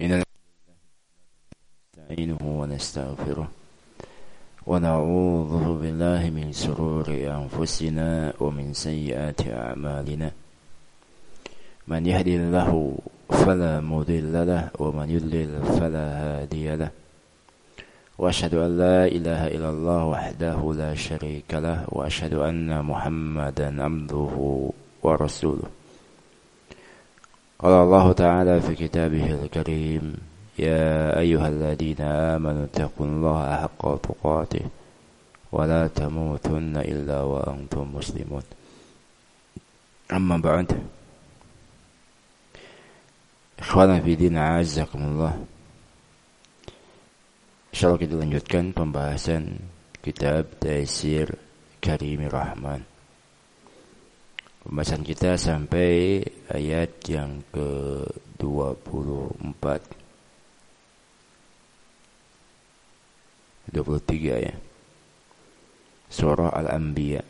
نستعينه ونستغفره ونعوذ بالله من شرور أنفسنا ومن سيئات أعمالنا من يهدي الله فلا مضل له ومن يضلل فلا هادي له وأشهد أن لا إله إلا الله وحده لا شريك له وأشهد أن محمدا عبده ورسوله. قال الله تعالى في كتابه الكريم: يا أيها الذين آمنوا اتقوا الله حق تقاته ولا تموتن إلا وأنتم مسلمون. أما بعد، ikhwanan fi din, a'azzakumullah. Insyaallah kita lanjutkan pembahasan kitab Taisir Karimir Rahman. Pembahasan kita sampai ayat yang ke-24 23 ya. Surah Al-Anbiya.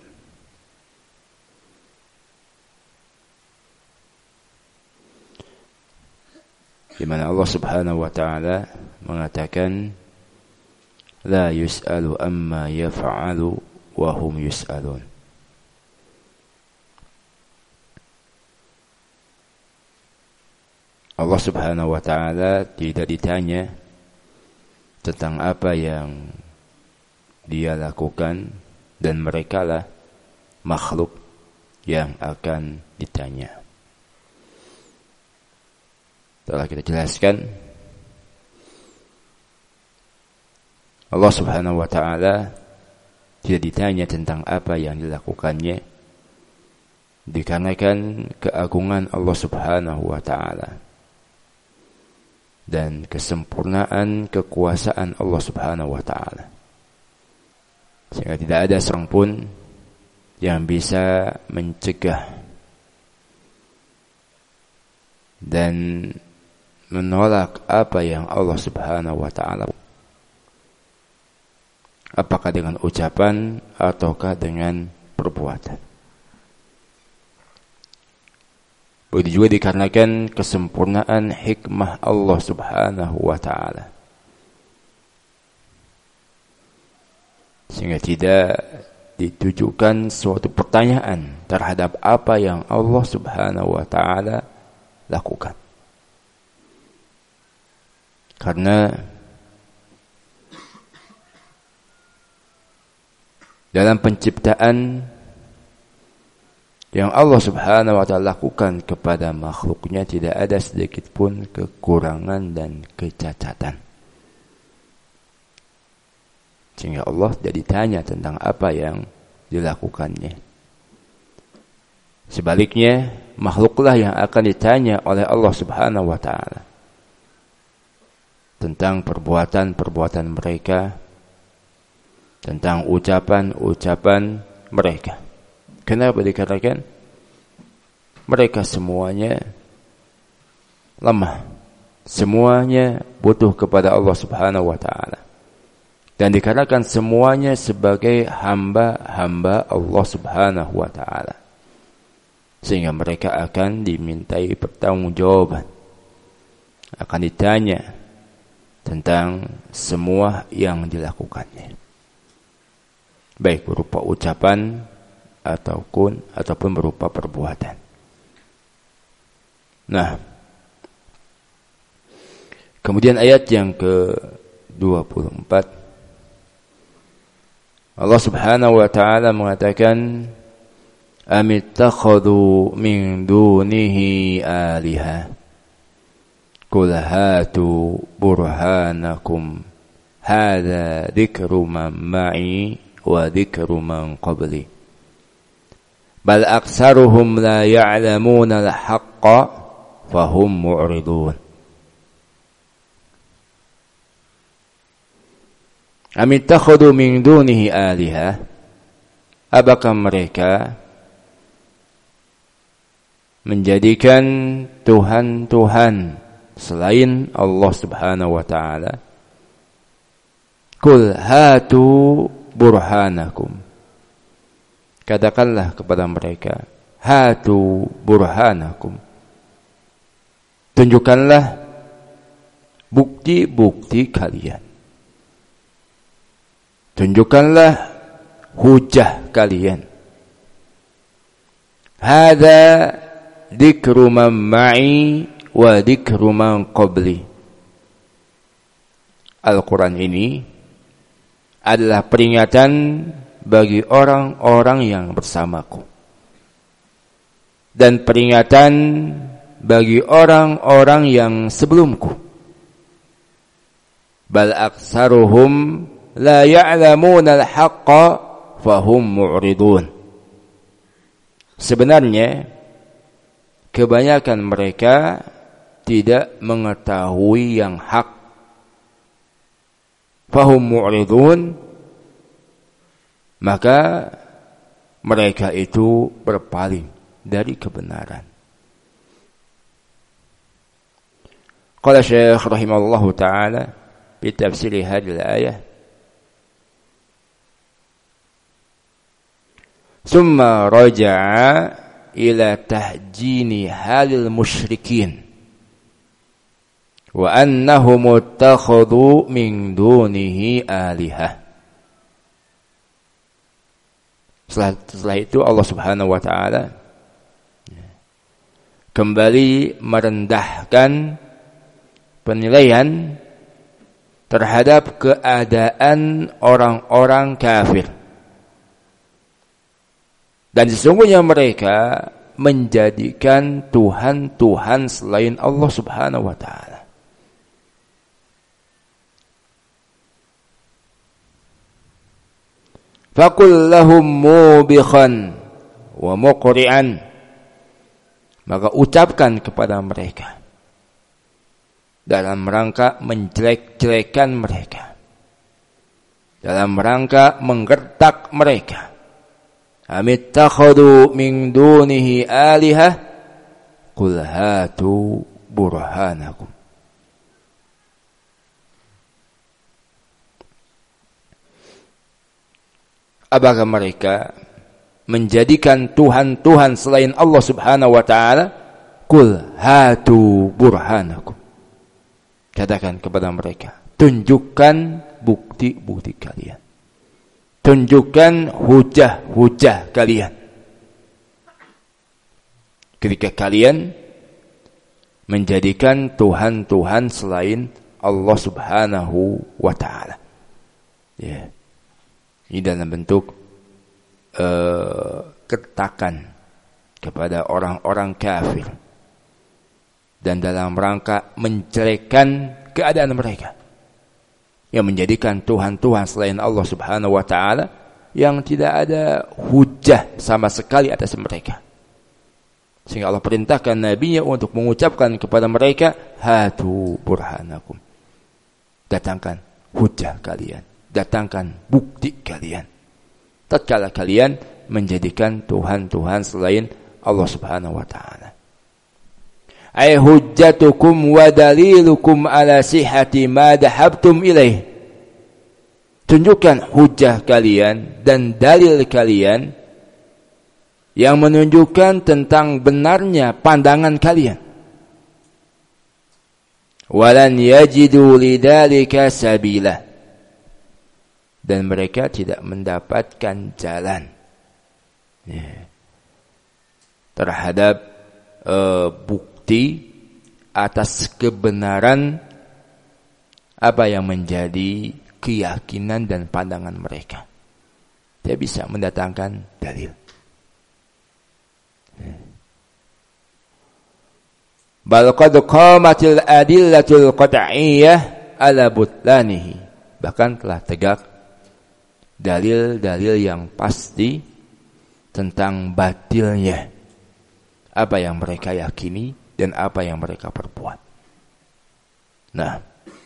Di mana Allah Subhanahu wa taala mengatakan la yus'alu amma yaf'alu wa hum yus'alun. Allah Subhanahu wa taala tidak ditanya tentang apa yang dia lakukan, dan merekalah makhluk yang akan ditanya. Telah kita jelaskan, Allah Subhanahu wa taala tidak ditanya tentang apa yang dilakukannya, dikarenakan keagungan Allah Subhanahu wa taala dan kesempurnaan kekuasaan Allah Subhanahu wa taala, sehingga tidak ada seorang pun yang bisa mencegah dan menolak apa yang Allah Subhanahu wa taala, apakah dengan ucapan ataukah dengan perbuatan. Begitu juga dikarenakan kesempurnaan hikmah Allah Subhanahu wa taala, sehingga tidak ditujukan suatu pertanyaan terhadap apa yang Allah Subhanahu wa taala lakukan. Karena dalam penciptaan yang Allah Subhanahu wa taala lakukan kepada makhluknya tidak ada sedikit pun kekurangan dan kecacatan, sehingga Allah tidak ditanya tentang apa yang dilakukannya. Sebaliknya, makhluklah yang akan ditanya oleh Allah Subhanahu wa taala tentang perbuatan-perbuatan mereka, tentang ucapan-ucapan mereka. Kenapa? Dikatakan mereka semuanya lemah, semuanya butuh kepada Allah Subhanahu wa taala, dan dikatakan semuanya sebagai hamba-hamba Allah Subhanahu wa taala, sehingga mereka akan dimintai pertanggungjawaban, akan ditanya tentang semua yang dilakukannya, baik berupa ucapan ataupun berupa perbuatan. Nah, kemudian ayat yang ke-24, Allah Subhanahu wa taala mengatakan, amittakhadhu min dunihi aliha qul hatu burhanakum hadza dzikru man ma'i wa dzikru man qabli bal aktsaruhum la ya'lamuna al-haqqa fahum mu'ridun. Amittakhadhu min dunihi aliha, apakah mereka menjadikan tuhan-tuhan selain Allah Subhanahu wa taala? Qul hatu burhanakum, katakanlah kepada mereka, hatu burhanakum, tunjukkanlah bukti-bukti kalian. Tunjukkanlah hujah kalian. Hadza dzikru man ma'i wa dzikru man qabli. Al-Quran ini adalah peringatan bagi orang-orang yang bersamaku dan peringatan bagi orang-orang yang sebelumku. Bal aktsaruhum la ya'lamuna al-haqqa fahum mu'ridun. Sebenarnya kebanyakan mereka tidak mengetahui yang hak. Fahum mu'ridun, maka mereka itu berpaling dari kebenaran. Qala Syekh rahimahullahu ta'ala fi tafsir hadhihi al-ayah, summa raja'a ila tahjini halil musyrikin wa annahum ittakhadhu min dunihi alihah. Setelah itu Allah Subhanahu wa ta'ala kembali merendahkan penilaian terhadap keadaan orang-orang kafir. Dan sesungguhnya mereka menjadikan Tuhan-Tuhan selain Allah Subhanahu wa ta'ala. Faqul lahum mubikhan wa muqri'an, maka ucapkan kepada mereka dalam rangka menjelek-jelekan mereka, dalam rangka menggertak mereka. Amittakhadhu min dunihi alihah qul hatu burhanakum. Apakah mereka menjadikan Tuhan-Tuhan selain Allah Subhanahu wa ta'ala? Qul hatu burhanakum. Katakan kepada mereka, tunjukkan bukti-bukti kalian. Tunjukkan hujah-hujah kalian. Ketika kalian menjadikan Tuhan-Tuhan selain Allah Subhanahu wa ta'ala. Ya. Ini dalam bentuk ketakan kepada orang-orang kafir. Dan dalam rangka menjelekkan keadaan mereka. Yang menjadikan Tuhan-Tuhan selain Allah Subhanahu wa ta'ala yang tidak ada hujah sama sekali atas mereka. Sehingga Allah perintahkan Nabi-Nya untuk mengucapkan kepada mereka, hatu burhanakum. Datangkan hujah kalian. Datangkan bukti kalian. Tatkala kalian menjadikan Tuhan-Tuhan selain Allah Subhanahu wa ta'ala. Ay hujjatukum wa dalilukum ala sihhati ma dahabtum ilaih. Tunjukkan hujah kalian dan dalil kalian yang menunjukkan tentang benarnya pandangan kalian. Walan yajidu lidzalika sabila. Dan mereka tidak mendapatkan jalan terhadap bukti atas kebenaran apa yang menjadi keyakinan dan pandangan mereka. Dia bisa mendatangkan dalil. Bal qad qamatil adillatul qat'iyyah ala butlanihi. Bahkan telah tegak dalil-dalil yang pasti tentang batilnya apa yang mereka yakini dan apa yang mereka perbuat. Nah,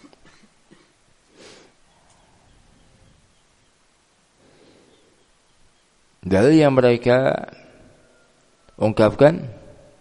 dalil yang mereka ungkapkan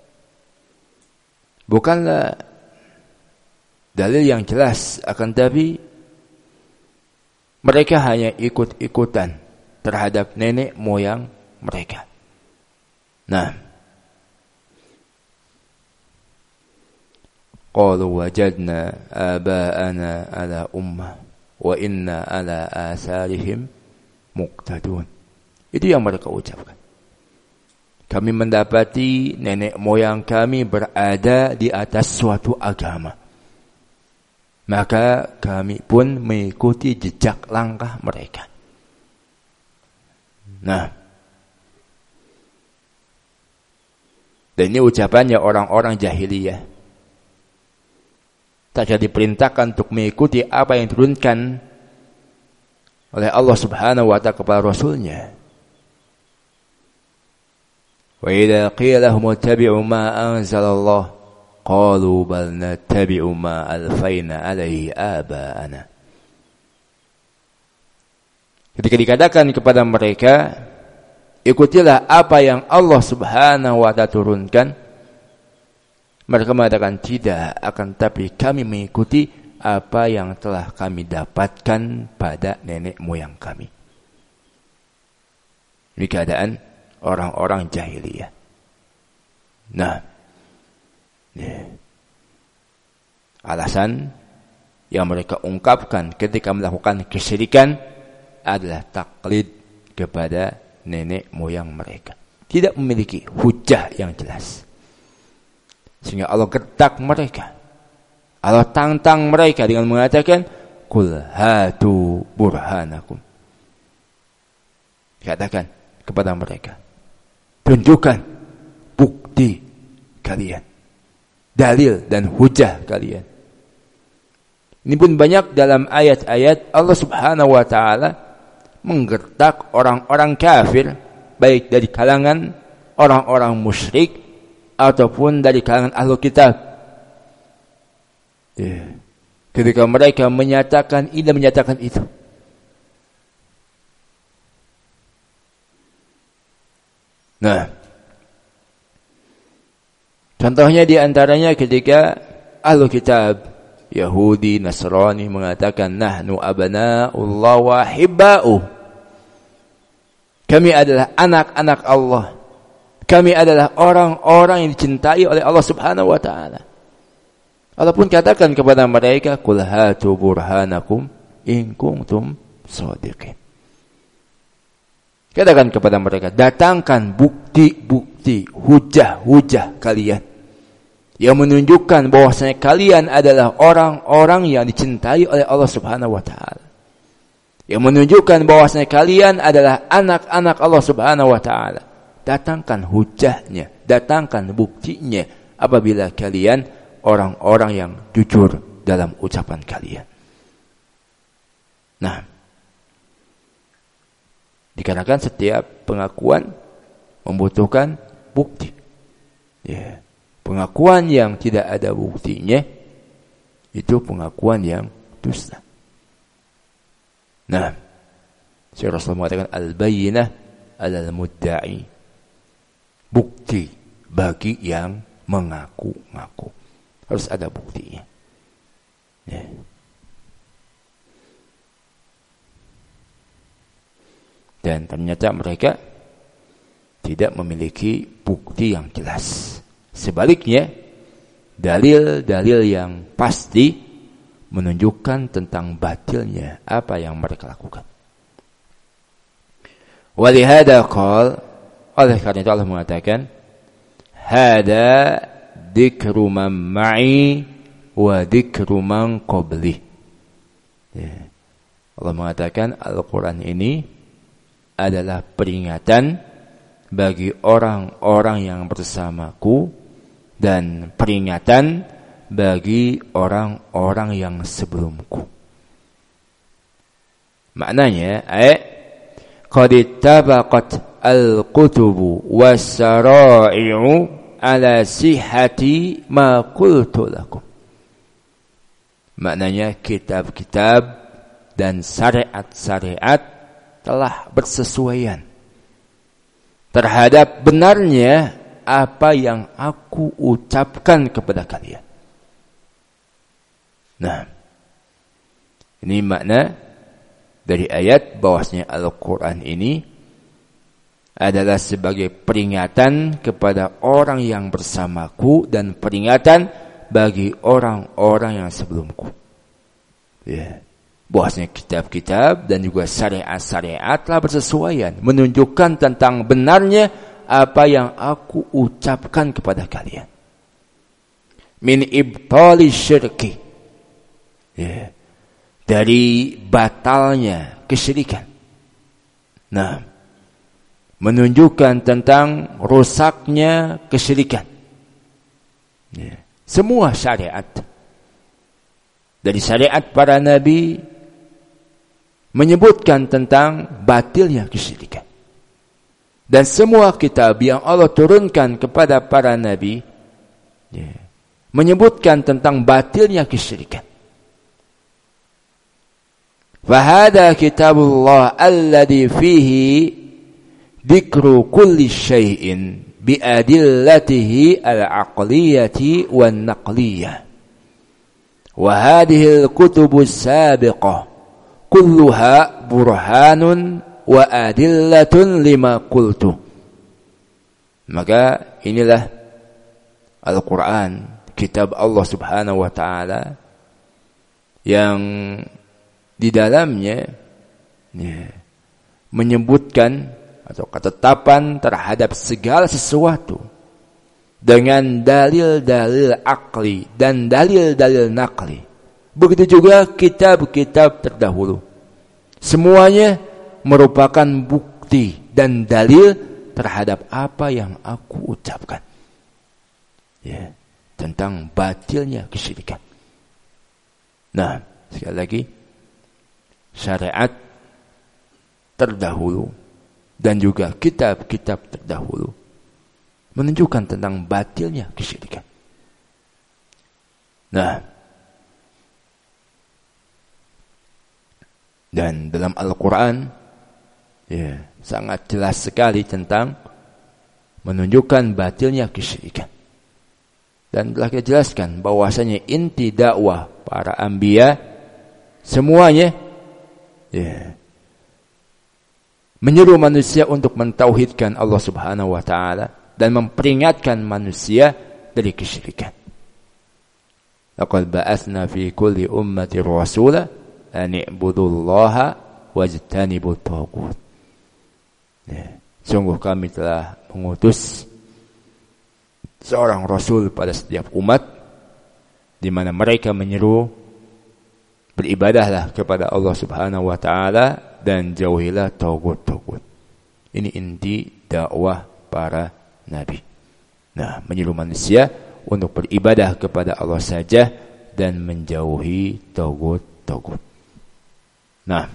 bukanlah dalil yang jelas, akan tapi mereka hanya ikut-ikutan terhadap nenek moyang mereka. Nah, qalu wajadna aba'ana ala ummah wa inna ala asarihim muqtadun. Itu yang mereka ucapkan. Kami mendapati nenek moyang kami berada di atas suatu agama. Maka kami pun mengikuti jejak langkah mereka. Nah, dan ini ucapannya orang-orang jahiliyah. Tak diperintahkan untuk mengikuti apa yang diturunkan oleh Allah Subhanahu wa ta'ala kepada Rasulnya. Wa idza qila lahum ittabi'u ma anzalallah qalu bal nattabi'u ma alfayna 'alaihi aba'ana. Ketika dikatakan kepada mereka, ikutilah apa yang Allah Subhanahu wa ta'ala turunkan, mereka mengatakan tidak, akan tapi kami mengikuti apa yang telah kami dapatkan pada nenek moyang kami. Ini keadaan orang-orang jahiliyah. Nah, alasan yang mereka ungkapkan ketika melakukan kesyirikan adalah taklid kepada nenek moyang mereka. Tidak memiliki hujah yang jelas. Sehingga Allah gertak mereka. Allah tantang mereka dengan mengatakan, Qul hatu burhanakum. Katakan kepada mereka, tunjukkan bukti kalian, dalil dan hujah kalian. Ini pun banyak dalam ayat-ayat Allah Subhanahu wa ta'ala menggertak orang-orang kafir, baik dari kalangan orang-orang musyrik ataupun dari kalangan ahlu kitab. Ketika mereka menyatakan ini dan menyatakan itu. Nah, contohnya di antaranya ketika ahlu kitab Yahudi, Nasrani mengatakan nahnu abna'ullah wa hibba'u. Kami adalah anak-anak Allah. Kami adalah orang-orang yang dicintai oleh Allah Subhanahu wa ta'ala. Allah pun katakan kepada mereka, Qul hatu burhanakum in kuntum shadiqin. Katakan kepada mereka, datangkan bukti-bukti, hujah-hujah kalian yang menunjukkan bahwasanya kalian adalah orang-orang yang dicintai oleh Allah Subhanahu wa ta'ala. Yang menunjukkan bahwasanya kalian adalah anak-anak Allah Subhanahu wa ta'ala. Datangkan hujahnya, datangkan buktinya apabila kalian orang-orang yang jujur dalam ucapan kalian. Nah, dikarenakan setiap pengakuan membutuhkan bukti. Ya. Pengakuan yang tidak ada buktinya itu pengakuan yang dusta. Nah, Rasulullah mengatakan al-bayyinah 'alal mudda'i. Bukti bagi yang mengaku-ngaku. Harus ada buktinya. Ya. Dan ternyata mereka tidak memiliki bukti yang jelas. Sebaliknya, dalil-dalil yang pasti menunjukkan tentang batilnya apa yang mereka lakukan. Walihada qala, oleh karena itu Allah mengatakan, hada dzikru man ma'i wa dzikru man qabli. Allah mengatakan Al-Quran ini adalah peringatan bagi orang-orang yang bersamaku dan peringatan bagi orang-orang yang sebelumku. Maknanya, qad ittabaqat al-kutubu was-sara'i'u ala sihhati ma qultu lakum. Maknanya kitab-kitab dan syariat-syariat telah bersesuaian terhadap benarnya apa yang aku ucapkan kepada kalian. Nah, ini makna dari ayat bahwasanya Al-Quran ini adalah sebagai peringatan kepada orang yang bersamaku dan peringatan bagi orang-orang yang sebelumku. Ya. Bahwasanya kitab-kitab dan juga syariat-syariat telah bersesuaian menunjukkan tentang benarnya apa yang aku ucapkan kepada kalian. Min ibtali syirki. Ya. Dari batalnya kesyirikan. Nah, menunjukkan tentang rusaknya kesyirikan. Ya. Semua syariat. Dari syariat para nabi menyebutkan tentang batilnya kesyirikan. Dan semua kitab yang Allah turunkan kepada para nabi ya, menyebutkan tentang batilnya kesyirikan. Fahada kitabullah alladhi fihi dzikru kulli syai'in biadillatihi al-aqliyati wan-naqliyah. Wa hadhihi al-kutubus sabiqah kulluha burhanun wa adillatun lima qultu. Maka inilah Al-Quran, kitab Allah subhanahu wa ta'ala, yang di dalamnya ya, menyebutkan atau ketetapan terhadap segala sesuatu dengan dalil-dalil akli dan dalil-dalil nakli. Begitu juga kitab-kitab terdahulu. Semuanya merupakan bukti dan dalil terhadap apa yang aku ucapkan. Ya, tentang batilnya kesyirikan. Nah, sekali lagi, syariat terdahulu dan juga kitab-kitab terdahulu menunjukkan tentang batilnya kesyirikan. Nah, dan dalam Al-Quran ya, sangat jelas sekali tentang menunjukkan batilnya kesyirikan. Dan telah kita jelaskan bahwasanya inti dakwah para anbiya semuanya ya, menyeru manusia untuk mentauhidkan Allah subhanahu wa ta'ala dan memperingatkan manusia dari kesyirikan. Laqad ba'atsna fi kulli ummati rasula an i'budullaha wajtanibut taghut. Ya, sungguh kami telah mengutus seorang rasul pada setiap umat di mana mereka menyeru beribadahlah kepada Allah Subhanahu wa taala dan jauhilah taghut-taghut. Ini inti dakwah para nabi. Nah, menyeru manusia untuk beribadah kepada Allah saja dan menjauhi taghut-taghut. Nah,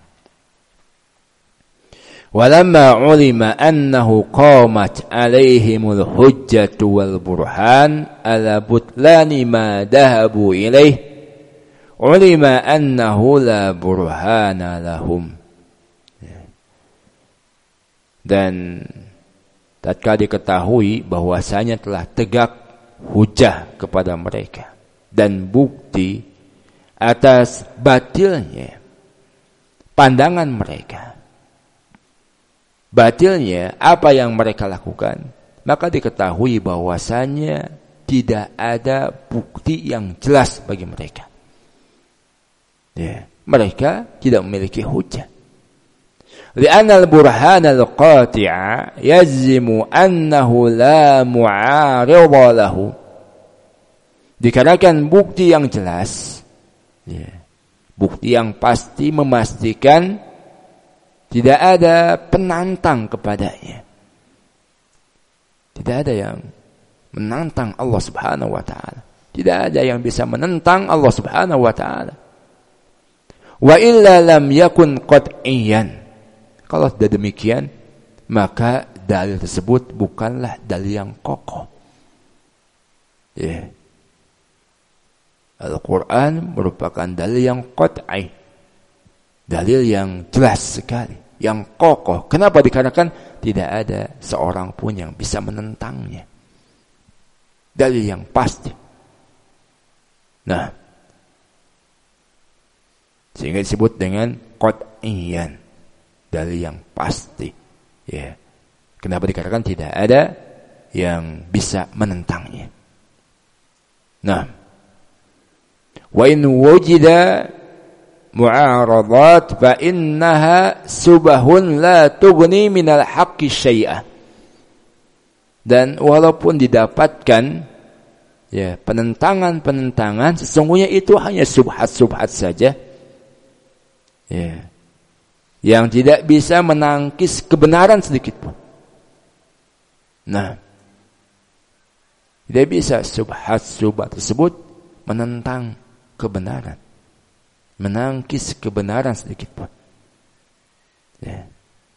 walamma ulima annahu qamat alaihimul hujjatu wal burhan ala butlani ma dahabu ilaih ulima annahu la burhana lahum. Dan tatkala diketahui bahwasanya telah tegak hujah kepada mereka dan bukti atas batilnya pandangan mereka, batilnya apa yang mereka lakukan, maka diketahui bahwasanya tidak ada bukti yang jelas bagi mereka. Ya, mereka tidak memiliki hujah. Li'anna al-burhana al-qati'a yazimu annahu la mu'arida lahu. Dikarenakan bukti yang jelas, ya, bukti yang pasti memastikan tidak ada penantang kepadanya. Tidak ada yang menantang Allah Subhanahu wa ta'ala. Tidak ada yang bisa menentang Allah Subhanahu wa ta'ala. Wa illa lam yakun qat'iyan. Kalau tidak demikian, maka dalil tersebut bukanlah dalil yang kokoh. Ya. Al-Quran merupakan dalil yang qat'i, dalil yang jelas sekali, yang kokoh. Kenapa? Dikarenakan tidak ada seorang pun yang bisa menentangnya. Dalil yang pasti. Nah, sehingga disebut dengan qat'iyan, dalil yang pasti. Ya. Kenapa? Dikarenakan tidak ada yang bisa menentangnya. Nah, wa in wujida mu'aradat fa innaha subahun la tughni minal haqqi syai'ah. Dan walaupun didapatkan ya penentangan-penentangan, sesungguhnya itu hanya subhat-subhat saja. Ya. Yang tidak bisa menangkis kebenaran sedikit pun. Nah, tidak bisa subhat-subhat tersebut menentang kebenaran, menangkis kebenaran sedikit pun. Ya.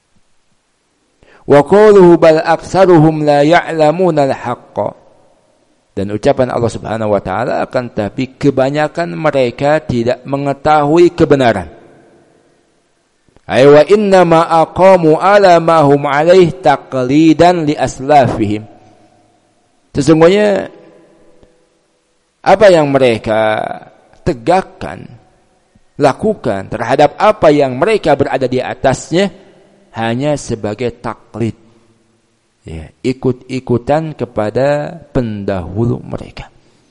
Wa qawluhu bal aktsaruhum la ya'lamuna al-haqqa. Dan ucapan Allah Subhanahu wa taala, akan tapi kebanyakan mereka tidak mengetahui kebenaran. Ay wa inna ma aqamu ala ma hum alaih taqlidan li aslafihim. Sesungguhnya apa yang mereka tegakkan, lakukan terhadap apa yang mereka berada di atasnya hanya sebagai taklid, ya, ikut-ikutan kepada pendahulu mereka.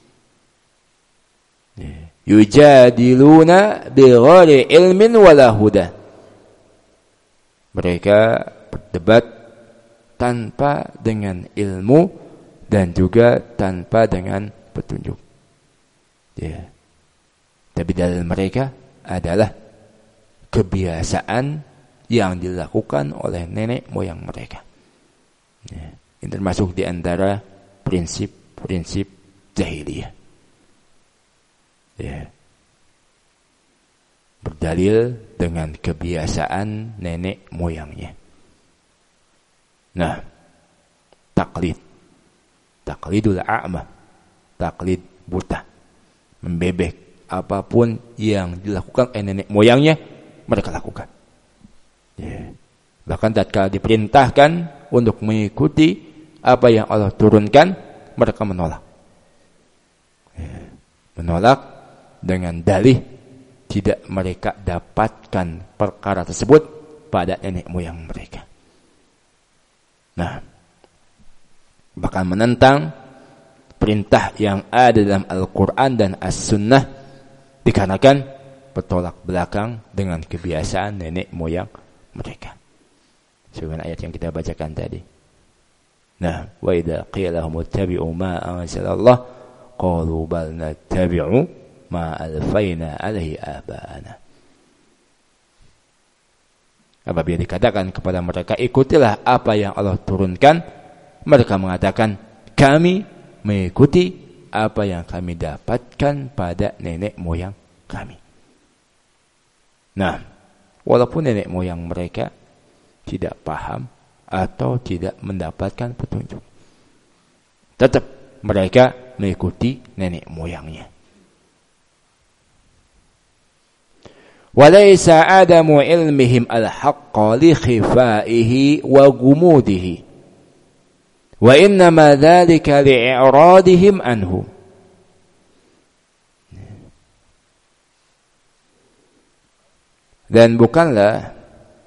Ya. Yujadiluna bighairi ilmin wala huda. Mereka berdebat tanpa dengan ilmu dan juga tanpa dengan petunjuk. Ya. Tapi dalil mereka adalah kebiasaan yang dilakukan oleh nenek moyang mereka. Ya. Ini termasuk di antara prinsip-prinsip jahiliyah. Ya. Berdalil dengan kebiasaan nenek moyangnya. Nah, taklidul a'ma, taklid buta, membebek apapun yang dilakukan oleh nenek moyangnya mereka lakukan. Ya. Bahkan tatkala diperintahkan untuk mengikuti apa yang Allah turunkan, mereka menolak. Ya. Menolak dengan dalih tidak mereka dapatkan perkara tersebut pada nenek moyang mereka. Nah, bahkan menentang perintah yang ada dalam Al-Quran dan As-Sunnah dikarenakan bertolak belakang dengan kebiasaan nenek moyang mereka. Sebagaimana ayat yang kita bacakan tadi. Nah, wa idza qila lahum ittabi'u ma anzalallah qalu bal nattabi'u ma alfaina alaihi abana. Apabila dikatakan kepada mereka ikutilah apa yang Allah turunkan, mereka mengatakan kami mengikuti apa yang kami dapatkan pada nenek moyang kami. Nah, walaupun nenek moyang mereka tidak paham atau tidak mendapatkan petunjuk, tetap mereka mengikuti nenek moyangnya. وليس عدم علمهم الحق لخفائه وغموده وإنما ذلك لإعراضهم عنه. Dan bukanlah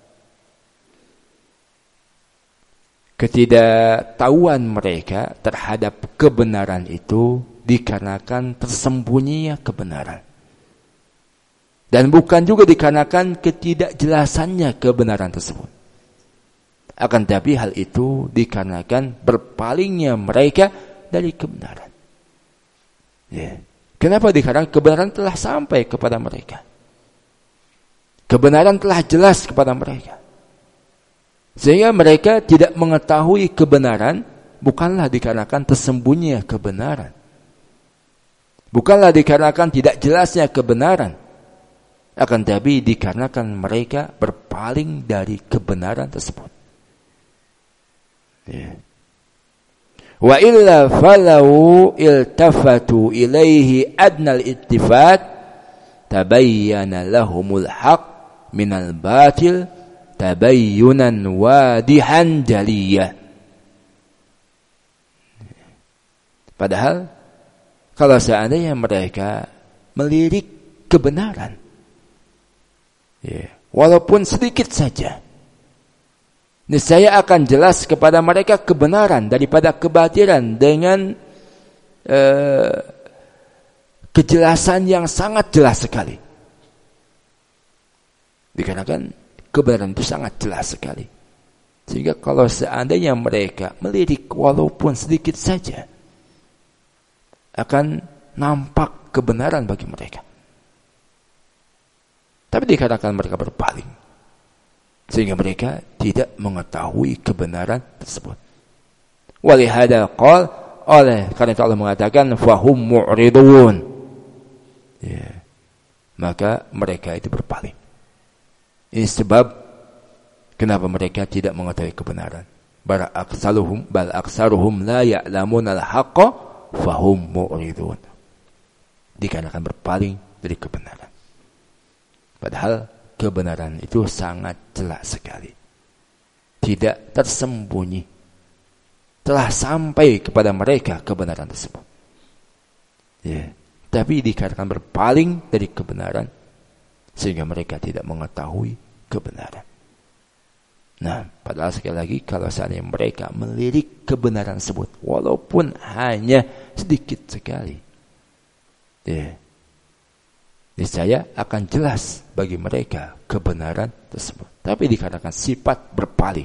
ketidaktahuan mereka terhadap kebenaran itu dikarenakan tersembunyinya kebenaran. Dan bukan juga dikarenakan ketidakjelasannya kebenaran tersebut. Akan tetapi hal itu dikarenakan berpalingnya mereka dari kebenaran. Ya. Kenapa? Dikarenakan kebenaran telah sampai kepada mereka. Kebenaran telah jelas kepada mereka. Sehingga mereka tidak mengetahui kebenaran bukanlah dikarenakan tersembunyinya kebenaran. Bukanlah dikarenakan tidak jelasnya kebenaran. Akan tetapi dikarenakan mereka berpaling dari kebenaran tersebut. Ya. Wa illa falau iltafatu ilaihi adnal ittifat tabayyana lahumul haq minal batil tabayyunan wadihan jaliyah. Padahal kalau seandainya mereka melirik kebenaran, ya, walaupun sedikit saja, niscaya akan jelas kepada mereka kebenaran daripada kebatilan dengan kejelasan yang sangat jelas sekali. Dikarenakan kebenaran itu sangat jelas sekali. Sehingga kalau seandainya mereka melirik walaupun sedikit saja, akan nampak kebenaran bagi mereka. Tapi dikarenakan mereka berpaling, sehingga mereka tidak mengetahui kebenaran tersebut. Walihada qala, oleh karena itu Allah mengatakan fahum mu'ridun. Ya. Maka mereka itu berpaling. Ini sebab kenapa mereka tidak mengetahui kebenaran. Bal aksaruhum la ya'lamun al-haqqa fahum mu'ridun. Dikarenakan berpaling dari kebenaran. Padahal kebenaran itu sangat jelas sekali. Tidak tersembunyi. Telah sampai kepada mereka kebenaran tersebut. Ya. Tapi dikarenakan berpaling dari kebenaran, sehingga mereka tidak mengetahui kebenaran. Nah, padahal sekali lagi, kalau seandainya mereka melirik kebenaran tersebut, walaupun hanya sedikit sekali, ya, niscaya akan jelas bagi mereka kebenaran tersebut. Tapi dikarenakan sifat berpaling,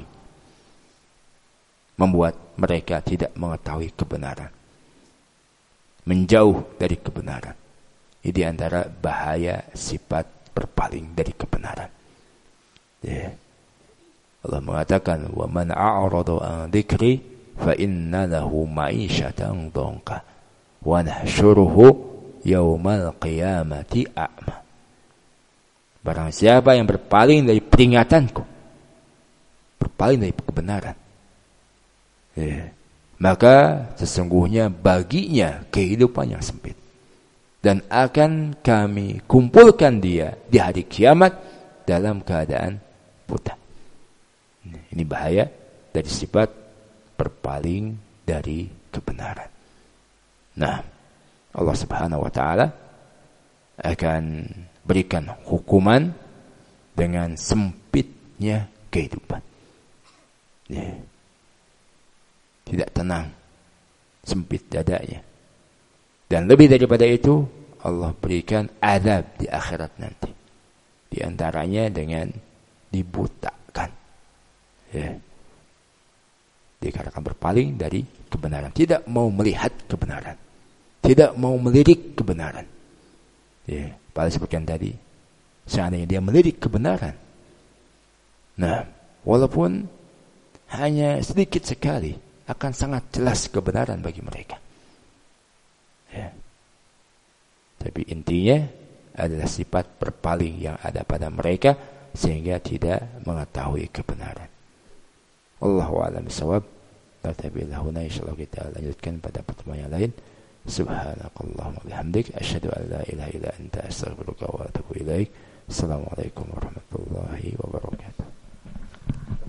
membuat mereka tidak mengetahui kebenaran, menjauh dari kebenaran. Ini di antara bahaya sifat berpaling dari kebenaran. Ya. Allah mengatakan, "Wa man a'rada 'an dzikri fa inna lahu ma'isyatan dhanka wa nahsyuruhu yaumal qiyamati a'ma." Barang siapa yang berpaling dari peringatanku, berpaling dari kebenaran, ya, maka sesungguhnya baginya kehidupan yang sempit, dan akan kami kumpulkan dia di hari kiamat dalam keadaan buta. Ini bahaya dari sifat berpaling dari kebenaran. Nah, Allah Subhanahu wa taala akan berikan hukuman dengan sempitnya kehidupan. Ya. Tidak tenang, sempit dadanya. Dan lebih daripada itu, Allah berikan azab di akhirat nanti. Di antaranya dengan dibutakan. Ya. Dikarenakan berpaling dari kebenaran, tidak mau melihat kebenaran, tidak mau melirik kebenaran. Ya, pada seperti tadi, seandainya dia melirik kebenaran, nah, walaupun hanya sedikit sekali, akan sangat jelas kebenaran bagi mereka. Ya. Tapi intinya adalah sifat berpaling yang ada pada mereka, sehingga tidak mengetahui kebenaran. Allahu a'lam bishawab. Tabi'illah huna, insyaallah kita lanjutkan pada pertemuan yang lain. Subhanakallahumma bihamdik, asyhadu an la ilaha illa anta, astaghfiruka wa atubu ilaik. Assalamualaikum warahmatullahi wabarakatuh.